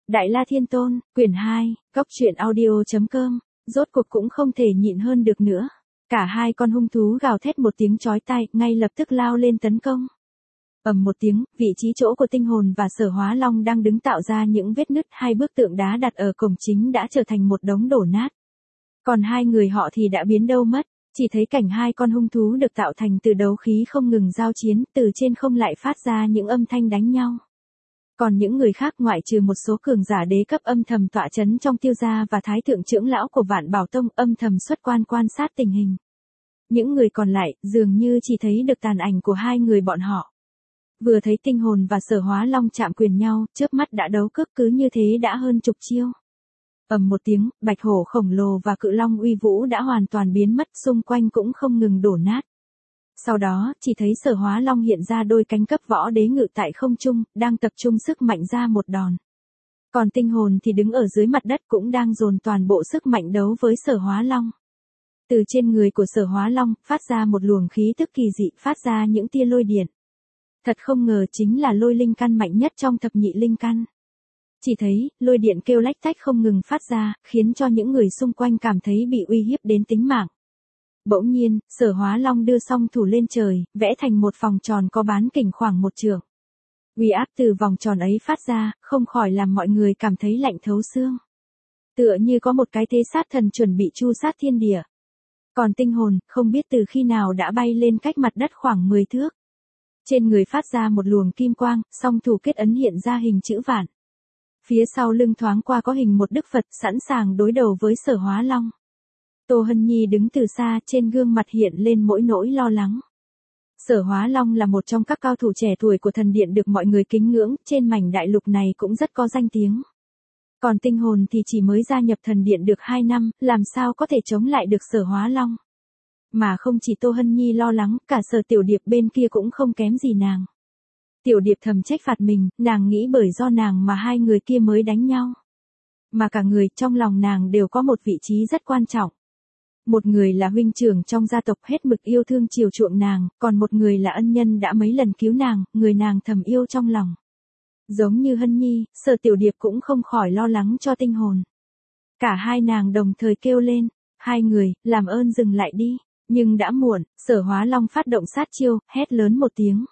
Đại La Thiên Tôn, quyển 2, Góc truyện audio.com, rốt cuộc cũng không thể nhịn hơn được nữa. Cả hai con hung thú gào thét một tiếng chói tai, ngay lập tức lao lên tấn công. Ầm một tiếng, vị trí chỗ của Tinh Hồn và Sở Hóa Long đang đứng tạo ra những vết nứt, hai bức tượng đá đặt ở cổng chính đã trở thành một đống đổ nát. Còn hai người họ thì đã biến đâu mất, chỉ thấy cảnh hai con hung thú được tạo thành từ đấu khí không ngừng giao chiến, từ trên không lại phát ra những âm thanh đánh nhau. Còn những người khác ngoại trừ một số cường giả đế cấp âm thầm tọa chấn trong Tiêu gia và Thái thượng trưởng lão của Vạn Bảo Tông âm thầm xuất quan quan sát tình hình. Những người còn lại dường như chỉ thấy được tàn ảnh của hai người bọn họ. Vừa thấy Tinh Hồn và Sở Hóa Long chạm quyền nhau, chớp mắt đã đấu cước, cứ như thế đã hơn chục chiêu. Ầm một tiếng, bạch hổ khổng lồ và cự long uy vũ đã hoàn toàn biến mất, xung quanh cũng không ngừng đổ nát. Sau đó, chỉ thấy Sở Hóa Long hiện ra đôi cánh cấp võ đế ngự tại không trung, đang tập trung sức mạnh ra một đòn. Còn Tinh Hồn thì đứng ở dưới mặt đất cũng đang dồn toàn bộ sức mạnh đấu với Sở Hóa Long. Từ trên người của Sở Hóa Long, phát ra một luồng khí tức kỳ dị, phát ra những tia lôi điện. Thật không ngờ chính là lôi linh căn mạnh nhất trong thập nhị linh căn. Chỉ thấy, lôi điện kêu lách tách không ngừng phát ra, khiến cho những người xung quanh cảm thấy bị uy hiếp đến tính mạng. Bỗng nhiên, Sở Hóa Long đưa song thủ lên trời, vẽ thành một vòng tròn có bán kính khoảng 1 trượng. Uy áp từ vòng tròn ấy phát ra, không khỏi làm mọi người cảm thấy lạnh thấu xương. Tựa như có một cái thế sát thần chuẩn bị tru sát thiên địa. Còn Tinh Hồn, không biết từ khi nào đã bay lên cách mặt đất khoảng 10 thước. Trên người phát ra một luồng kim quang, song thủ kết ấn hiện ra hình chữ vạn. Phía sau lưng thoáng qua có hình một Đức Phật sẵn sàng đối đầu với Sở Hóa Long. Tô Hân Nhi đứng từ xa, trên gương mặt hiện lên mỗi nỗi lo lắng. Sở Hóa Long là một trong các cao thủ trẻ tuổi của thần điện được mọi người kính ngưỡng, trên mảnh đại lục này cũng rất có danh tiếng. Còn Tinh Hồn thì chỉ mới gia nhập thần điện được 2 năm, làm sao có thể chống lại được Sở Hóa Long. Mà không chỉ Tô Hân Nhi lo lắng, cả Sở Tiểu Điệp bên kia cũng không kém gì nàng. Tiểu Điệp thầm trách phạt mình, nàng nghĩ bởi do nàng mà hai người kia mới đánh nhau. Mà cả người trong lòng nàng đều có một vị trí rất quan trọng. Một người là huynh trưởng trong gia tộc hết mực yêu thương chiều chuộng nàng, còn một người là ân nhân đã mấy lần cứu nàng, người nàng thầm yêu trong lòng. Giống như Hân Nhi, Sở Tiểu Điệp cũng không khỏi lo lắng cho Tinh Hồn. Cả hai nàng đồng thời kêu lên, hai người, làm ơn dừng lại đi, nhưng đã muộn, Sở Hóa Long phát động sát chiêu, hét lớn một tiếng.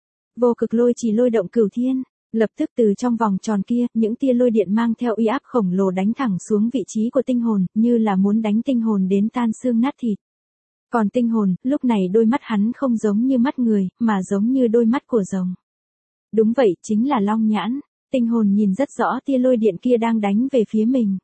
Vô cực lôi chỉ lôi động cửu thiên, lập tức từ trong vòng tròn kia, những tia lôi điện mang theo uy áp khổng lồ đánh thẳng xuống vị trí của Tinh Hồn, như là muốn đánh Tinh Hồn đến tan xương nát thịt. Còn Tinh Hồn, lúc này đôi mắt hắn không giống như mắt người, mà giống như đôi mắt của rồng. Đúng vậy, chính là long nhãn. Tinh Hồn nhìn rất rõ tia lôi điện kia đang đánh về phía mình.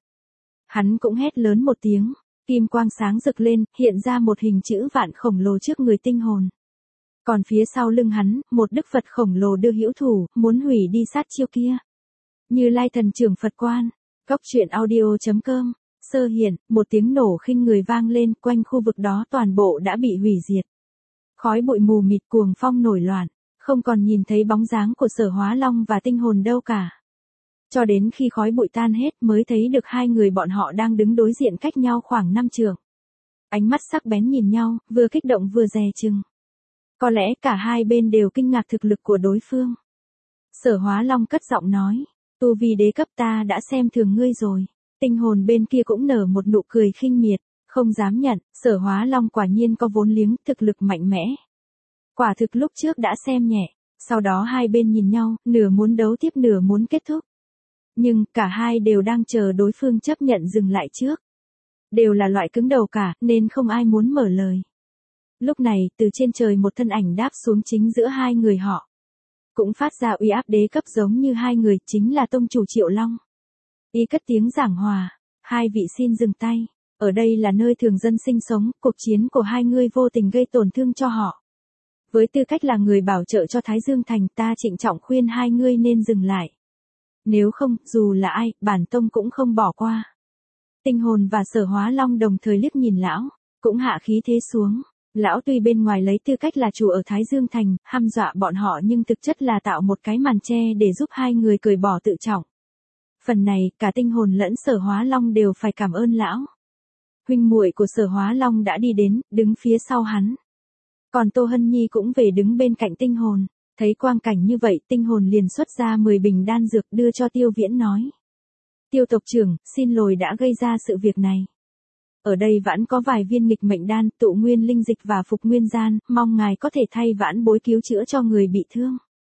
Hắn cũng hét lớn một tiếng, kim quang sáng rực lên, hiện ra một hình chữ vạn khổng lồ trước người Tinh Hồn. Còn phía sau lưng hắn, một Đức Phật khổng lồ đưa hữu thủ, muốn hủy đi sát chiêu kia. Như Lai Thần Trưởng Phật Quan, Góc truyện audio.com, sơ hiện, một tiếng nổ khinh người vang lên, quanh khu vực đó toàn bộ đã bị hủy diệt. Khói bụi mù mịt, cuồng phong nổi loạn, không còn nhìn thấy bóng dáng của Sở Hóa Long và Tinh Hồn đâu cả. Cho đến khi khói bụi tan hết mới thấy được hai người bọn họ đang đứng đối diện cách nhau khoảng 5 trượng. Ánh mắt sắc bén nhìn nhau, vừa kích động vừa dè chừng. Có lẽ cả hai bên đều kinh ngạc thực lực của đối phương. Sở Hóa Long cất giọng nói, tu vi đế cấp ta đã xem thường ngươi rồi. Tinh Hồn bên kia cũng nở một nụ cười khinh miệt, không dám nhận, Sở Hóa Long quả nhiên có vốn liếng, thực lực mạnh mẽ. Quả thực lúc trước đã xem nhẹ, sau đó hai bên nhìn nhau, nửa muốn đấu tiếp nửa muốn kết thúc. Nhưng, cả hai đều đang chờ đối phương chấp nhận dừng lại trước. Đều là loại cứng đầu cả, nên không ai muốn mở lời. Lúc này, từ trên trời một thân ảnh đáp xuống chính giữa hai người họ. Cũng phát ra uy áp đế cấp giống như hai người, chính là tông chủ Triệu Long. Y cất tiếng giảng hòa, hai vị xin dừng tay, ở đây là nơi thường dân sinh sống, cuộc chiến của hai ngươi vô tình gây tổn thương cho họ. Với tư cách là người bảo trợ cho Thái Dương Thành, ta trịnh trọng khuyên hai ngươi nên dừng lại. Nếu không, dù là ai, bản tông cũng không bỏ qua. Tinh Hồn và Sở Hóa Long đồng thời liếc nhìn lão, cũng hạ khí thế xuống. Lão tuy bên ngoài lấy tư cách là chủ ở Thái Dương Thành, hăm dọa bọn họ nhưng thực chất là tạo một cái màn che để giúp hai người cởi bỏ tự trọng. Phần này, cả Tinh Hồn lẫn Sở Hóa Long đều phải cảm ơn lão. Huynh muội của Sở Hóa Long đã đi đến, đứng phía sau hắn. Còn Tô Hân Nhi cũng về đứng bên cạnh Tinh Hồn. Thấy quang cảnh như vậy, Tinh Hồn liền xuất ra 10 bình đan dược đưa cho Tiêu Viễn nói. Tiêu tộc trưởng, xin lỗi đã gây ra sự việc này. Ở đây Vãn có vài viên nghịch mệnh đan, tụ nguyên linh dịch và phục nguyên gian, mong ngài có thể thay Vãn bối cứu chữa cho người bị thương.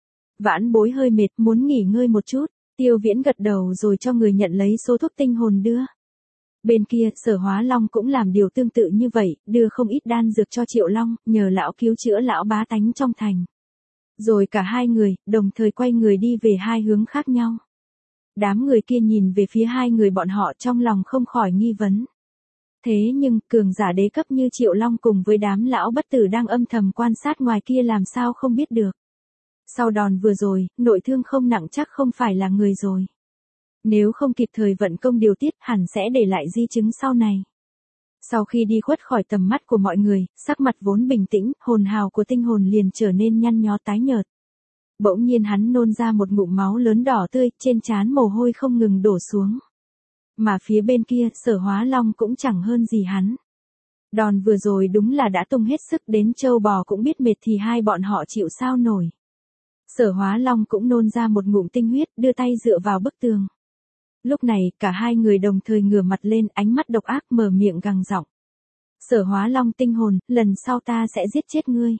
Vãn bối hơi mệt, muốn nghỉ ngơi một chút. Tiêu Viễn gật đầu rồi cho người nhận lấy số thuốc tinh hồn đưa. Bên kia, Sở Hóa Long cũng làm điều tương tự như vậy, đưa không ít đan dược cho Triệu Long, nhờ lão cứu chữa lão bá tánh trong thành. Rồi cả hai người, đồng thời quay người đi về hai hướng khác nhau. Đám người kia nhìn về phía hai người bọn họ trong lòng không khỏi nghi vấn. Thế nhưng, cường giả đế cấp như Triệu Long cùng với đám lão bất tử đang âm thầm quan sát ngoài kia làm sao không biết được. Sau đòn vừa rồi, nội thương không nặng chắc không phải là người rồi. Nếu không kịp thời vận công điều tiết hẳn sẽ để lại di chứng sau này. Sau khi đi khuất khỏi tầm mắt của mọi người, sắc mặt vốn bình tĩnh, hồn hào của tinh hồn liền trở nên nhăn nhó tái nhợt. Bỗng nhiên hắn nôn ra một ngụm máu lớn đỏ tươi, trên trán mồ hôi không ngừng đổ xuống. Mà phía bên kia, Sở Hóa Long cũng chẳng hơn gì hắn. Đòn vừa rồi đúng là đã tung hết sức, đến trâu bò cũng biết mệt thì hai bọn họ chịu sao nổi. Sở Hóa Long cũng nôn ra một ngụm tinh huyết, đưa tay dựa vào bức tường. Lúc này, cả hai người đồng thời ngửa mặt lên, ánh mắt độc ác mở miệng gằn giọng. Sở Hóa Long tinh hồn, lần sau ta sẽ giết chết ngươi.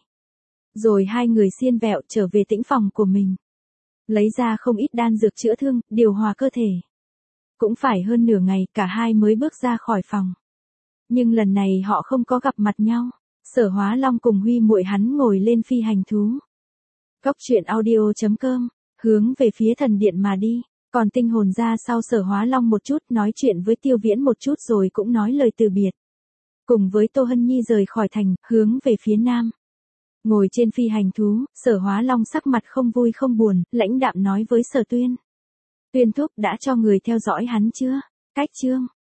Rồi hai người xiên vẹo trở về tĩnh phòng của mình. Lấy ra không ít đan dược chữa thương, điều hòa cơ thể. Cũng phải hơn nửa ngày, cả hai mới bước ra khỏi phòng. Nhưng lần này họ không có gặp mặt nhau. Sở Hóa Long cùng Huy muội hắn ngồi lên phi hành thú. Cốc truyện audio.com, hướng về phía thần điện mà đi. Còn tinh hồn ra sau Sở Hóa Long một chút, nói chuyện với Tiêu Viễn một chút rồi cũng nói lời từ biệt. Cùng với Tô Hân Nhi rời khỏi thành, hướng về phía nam. Ngồi trên phi hành thú, Sở Hóa Long sắc mặt không vui không buồn, lãnh đạm nói với Sở Tuyên. Tuyên thúc đã cho người theo dõi hắn chưa? Cách chương.